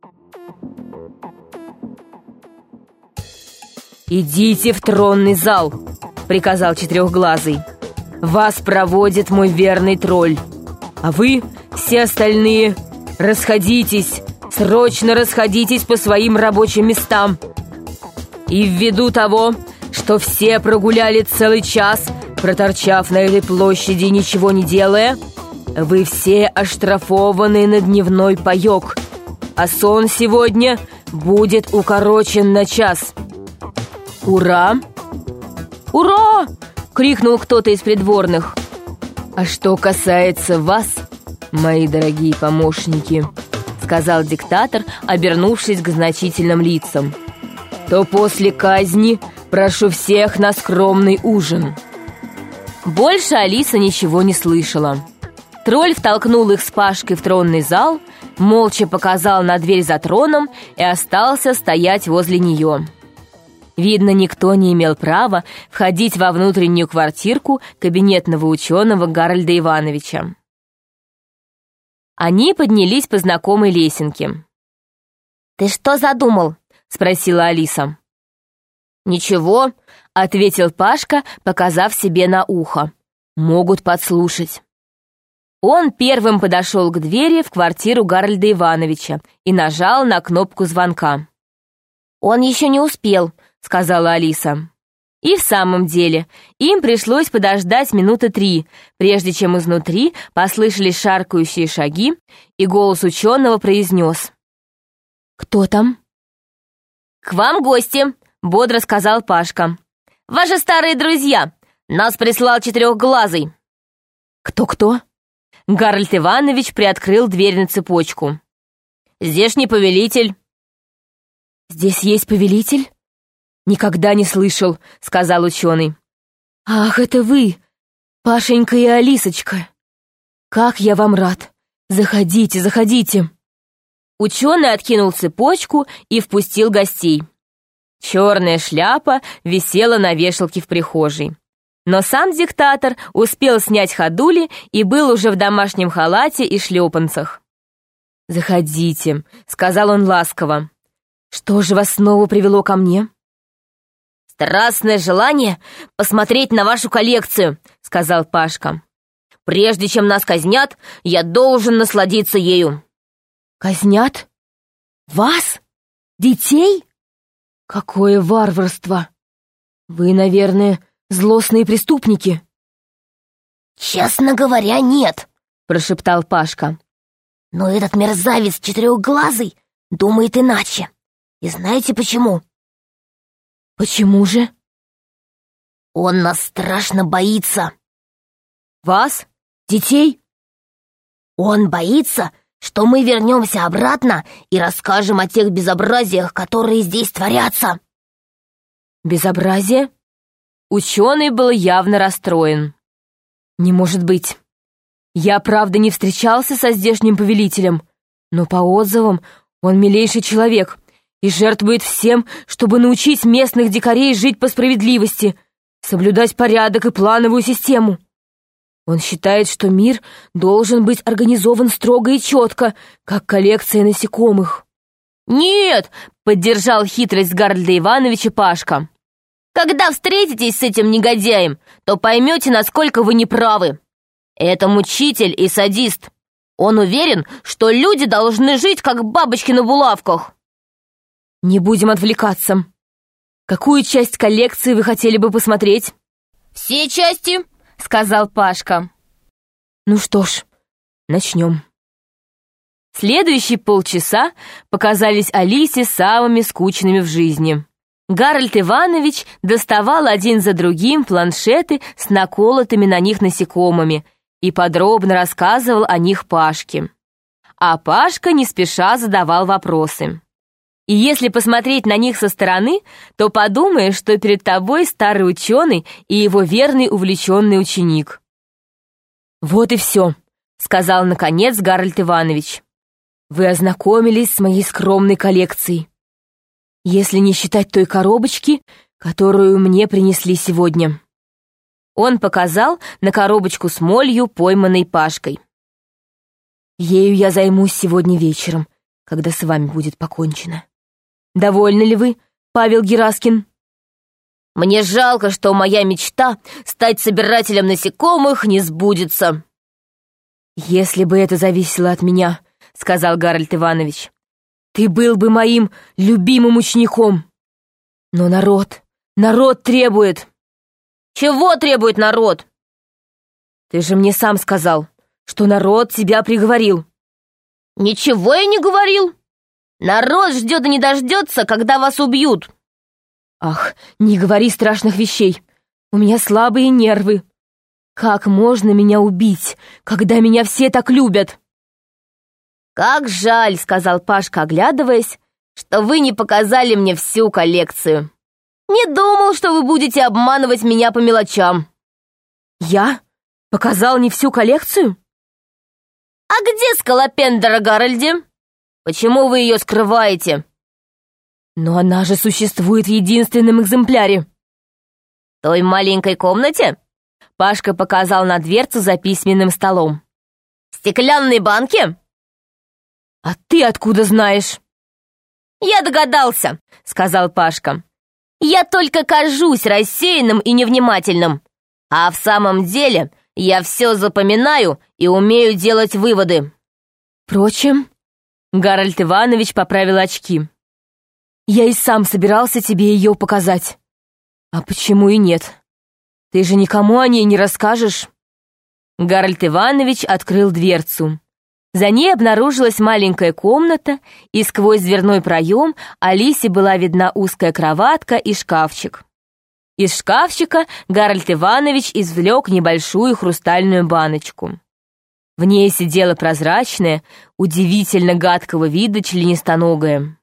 «Идите в тронный зал», — приказал Четырехглазый. «Вас проводит мой верный тролль. А вы, все остальные, расходитесь, срочно расходитесь по своим рабочим местам. И ввиду того, что все прогуляли целый час, проторчав на этой площади, ничего не делая, вы все оштрафованы на дневной паёк, а сон сегодня будет укорочен на час. Ура!» «Ура!» — крикнул кто-то из придворных. «А что касается вас, мои дорогие помощники», — сказал диктатор, обернувшись к значительным лицам, «то после казни прошу всех на скромный ужин». Больше Алиса ничего не слышала. Тролль втолкнул их с Пашкой в тронный зал, молча показал на дверь за троном и остался стоять возле нее. Видно, никто не имел права входить во внутреннюю квартирку кабинетного ученого Гарольда Ивановича. Они поднялись по знакомой лесенке. «Ты что задумал?» — спросила Алиса. «Ничего», — ответил Пашка, показав себе на ухо. «Могут подслушать». Он первым подошел к двери в квартиру Гарольда Ивановича и нажал на кнопку звонка. «Он еще не успел», — сказала Алиса. И в самом деле, им пришлось подождать минуты 3, прежде чем изнутри послышались шаркающие шаги, и голос ученого произнес: «Кто там?» «К вам гости», — бодро сказал Пашка. «Ваши старые друзья. Нас прислал Четырехглазый». «Кто-кто?» Гарольд Иванович приоткрыл дверь на цепочку. «Здешний повелитель». «Здесь есть повелитель?» «Никогда не слышал», — сказал ученый. «Ах, это вы, Пашенька и Алисочка! Как я вам рад! Заходите, заходите!» Ученый откинул цепочку и впустил гостей. Черная шляпа висела на вешалке в прихожей. Но сам диктатор успел снять ходули и был уже в домашнем халате и шлепанцах. «Заходите», — сказал он ласково. «Что же вас снова привело ко мне?» «Страстное желание посмотреть на вашу коллекцию», — сказал Пашка. «Прежде чем нас казнят, я должен насладиться ею». «Казнят? Вас? Детей? Какое варварство! Вы, наверное, злостные преступники». «Честно говоря, нет», — прошептал Пашка. «Но этот мерзавец Четырехглазый думает иначе. И знаете почему?» «Почему же?» «Он нас страшно боится». «Вас? Детей?» «Он боится, что мы вернемся обратно и расскажем о тех безобразиях, которые здесь творятся». «Безобразие?» Ученый был явно расстроен. «Не может быть. Я, правда, не встречался со здешним повелителем, но по отзывам он милейший человек и жертвует всем, чтобы научить местных дикарей жить по справедливости, соблюдать порядок и плановую систему. Он считает, что мир должен быть организован строго и четко, как коллекция насекомых». «Нет!» — поддержал хитрость Гарольда Ивановича Пашка. «Когда встретитесь с этим негодяем, то поймете, насколько вы неправы. Это мучитель и садист. Он уверен, что люди должны жить, как бабочки на булавках». «Не будем отвлекаться. Какую часть коллекции вы хотели бы посмотреть?» «Все части», — сказал Пашка. «Ну что ж, начнем». Следующие полчаса показались Алисе самыми скучными в жизни. Гарольд Иванович доставал один за другим планшеты с наколотыми на них насекомыми и подробно рассказывал о них Пашке. А Пашка не спеша задавал вопросы. И если посмотреть на них со стороны, то подумаешь, что перед тобой старый ученый и его верный увлеченный ученик. «Вот и все», — сказал наконец Гарольд Иванович. «Вы ознакомились с моей скромной коллекцией. Если не считать той коробочки, которую мне принесли сегодня». Он показал на коробочку с молью, пойманной Пашкой. «Ею я займусь сегодня вечером, когда с вами будет покончено. Довольны ли вы, Павел Гераскин?» «Мне жалко, что моя мечта стать собирателем насекомых не сбудется». «Если бы это зависело от меня, — сказал Гарольд Иванович, — ты был бы моим любимым учеником. Но народ требует». «Чего требует народ?» «Ты же мне сам сказал, что народ тебя приговорил». «Ничего я не говорил. Народ ждет и не дождется, когда вас убьют». «Ах, не говори страшных вещей. У меня слабые нервы. Как можно меня убить, когда меня все так любят?» «Как жаль, — сказал Пашка, оглядываясь, — что вы не показали мне всю коллекцию. Не думал, что вы будете обманывать меня по мелочам». «Я? Показал не всю коллекцию?» «А где скалопендра, Гарольди? Почему вы ее скрываете?» «Но она же существует в единственном экземпляре». «В той маленькой комнате?» Пашка показал на дверцу за письменным столом. «В стеклянной банке?» «А ты откуда знаешь?» «Я догадался», — сказал Пашка. «Я только кажусь рассеянным и невнимательным, а в самом деле я все запоминаю и умею делать выводы». «Впрочем...» — Гарольд Иванович поправил очки. «Я и сам собирался тебе ее показать. А почему и нет? Ты же никому о ней не расскажешь». Гарольд Иванович открыл дверцу. За ней обнаружилась маленькая комната, и сквозь дверной проем Алисе была видна узкая кроватка и шкафчик. Из шкафчика Гарольд Иванович извлек небольшую хрустальную баночку. В ней сидела прозрачная, удивительно гадкого вида членистоногая.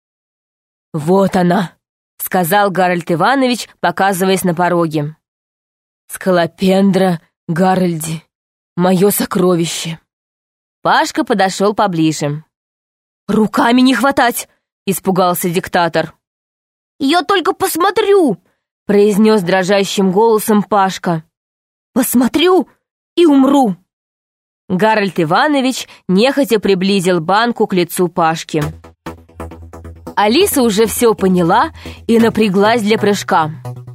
«Вот она», — сказал Гарольд Иванович, показываясь на пороге. «Скалопендра Гарольди, мое сокровище». Пашка подошел поближе. «Руками не хватать!» — испугался диктатор. «Я только посмотрю!» — произнес дрожащим голосом Пашка. «Посмотрю и умру!» Гарольд Иванович нехотя приблизил банку к лицу Пашки. Алиса уже все поняла и напряглась для прыжка.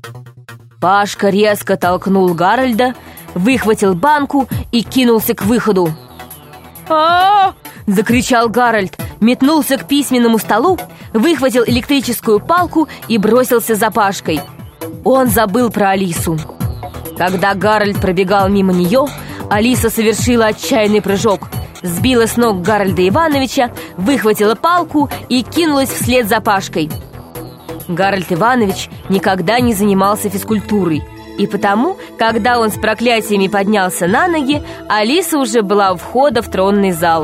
Пашка резко толкнул Гарольда, выхватил банку и кинулся к выходу. «А-а-а!» — закричал Гарольд, метнулся к письменному столу, выхватил электрическую палку и бросился за Пашкой. Он забыл про Алису. Когда Гарольд пробегал мимо нее, Алиса совершила отчаянный прыжок, сбила с ног Гарольда Ивановича, выхватила палку и кинулась вслед за Пашкой. Гарольд Иванович никогда не занимался физкультурой, и потому, когда он с проклятиями поднялся на ноги, Алиса уже была у входа в тронный зал.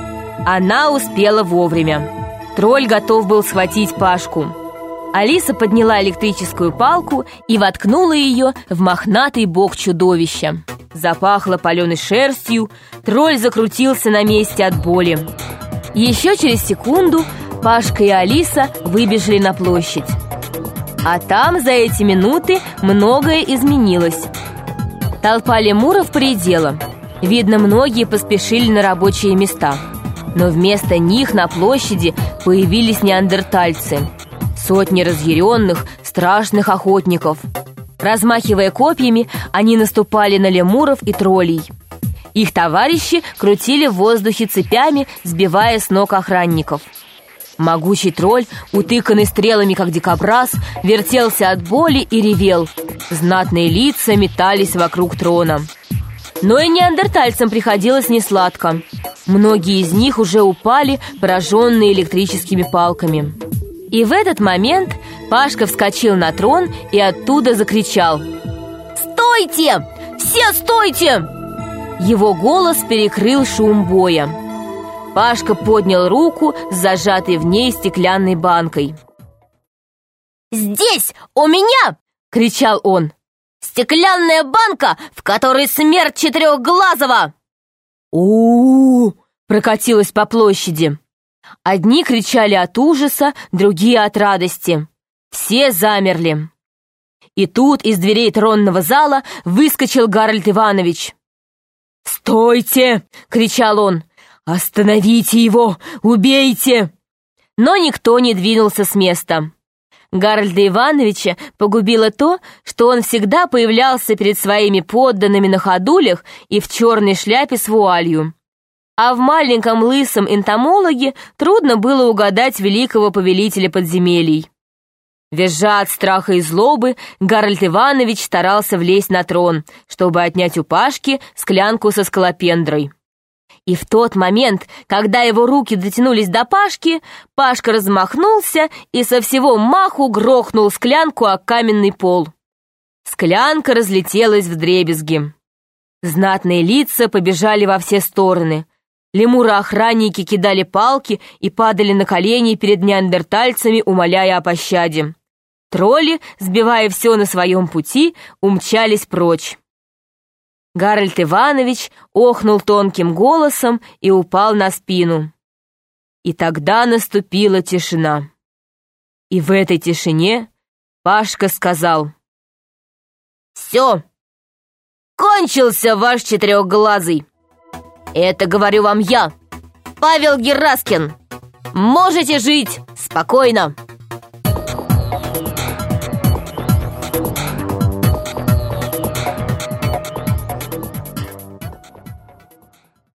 Она успела вовремя. Тролль готов был схватить Пашку. Алиса подняла электрическую палку и воткнула ее в мохнатый бок чудовища. Запахло паленой шерстью, тролль закрутился на месте от боли. Еще через секунду Пашка и Алиса выбежали на площадь. А там за эти минуты многое изменилось. Толпа лемуров поредела. Видно, многие поспешили на рабочие места. Но вместо них на площади появились неандертальцы. Сотни разъяренных, страшных охотников. Размахивая копьями, они наступали на лемуров и троллей. Их товарищи крутили в воздухе цепями, сбивая с ног охранников. Могучий тролль, утыканный стрелами, как дикобраз, вертелся от боли и ревел. Знатные лица метались вокруг трона. Но и неандертальцам приходилось несладко. Многие из них уже упали, пораженные электрическими палками. И в этот момент Пашка вскочил на трон и оттуда закричал: «Стойте! Все стойте!» Его голос перекрыл шум боя. Пашка поднял руку с зажатой в ней стеклянной банкой. «Здесь, у меня!» — кричал он. «Стеклянная банка, в которой смерть Четырехглазого!» «У-у-у!» — прокатилась по площади. Одни кричали от ужаса, другие от радости. Все замерли. И тут из дверей тронного зала выскочил Гарольд Иванович. «Стойте!» — кричал он. «Остановите его! Убейте!» Но никто не двинулся с места. Гарольда Ивановича погубило то, что он всегда появлялся перед своими подданными на ходулях и в черной шляпе с вуалью. А в маленьком лысом энтомологе трудно было угадать великого повелителя подземелий. Визжа от страха и злобы, Гарольд Иванович старался влезть на трон, чтобы отнять у Пашки склянку со скалопендрой. И в тот момент, когда его руки дотянулись до Пашки, Пашка размахнулся и со всего маху грохнул склянку о каменный пол. Склянка разлетелась вдребезги. Знатные лица побежали во все стороны. Лемуры-охранники кидали палки и падали на колени перед неандертальцами, умоляя о пощаде. Тролли, сбивая все на своем пути, умчались прочь. Гарольд Иванович охнул тонким голосом и упал на спину. И тогда наступила тишина. И в этой тишине Пашка сказал: «Все, кончился ваш четырехглазый. Это говорю вам я, Павел Гераскин. Можете жить спокойно».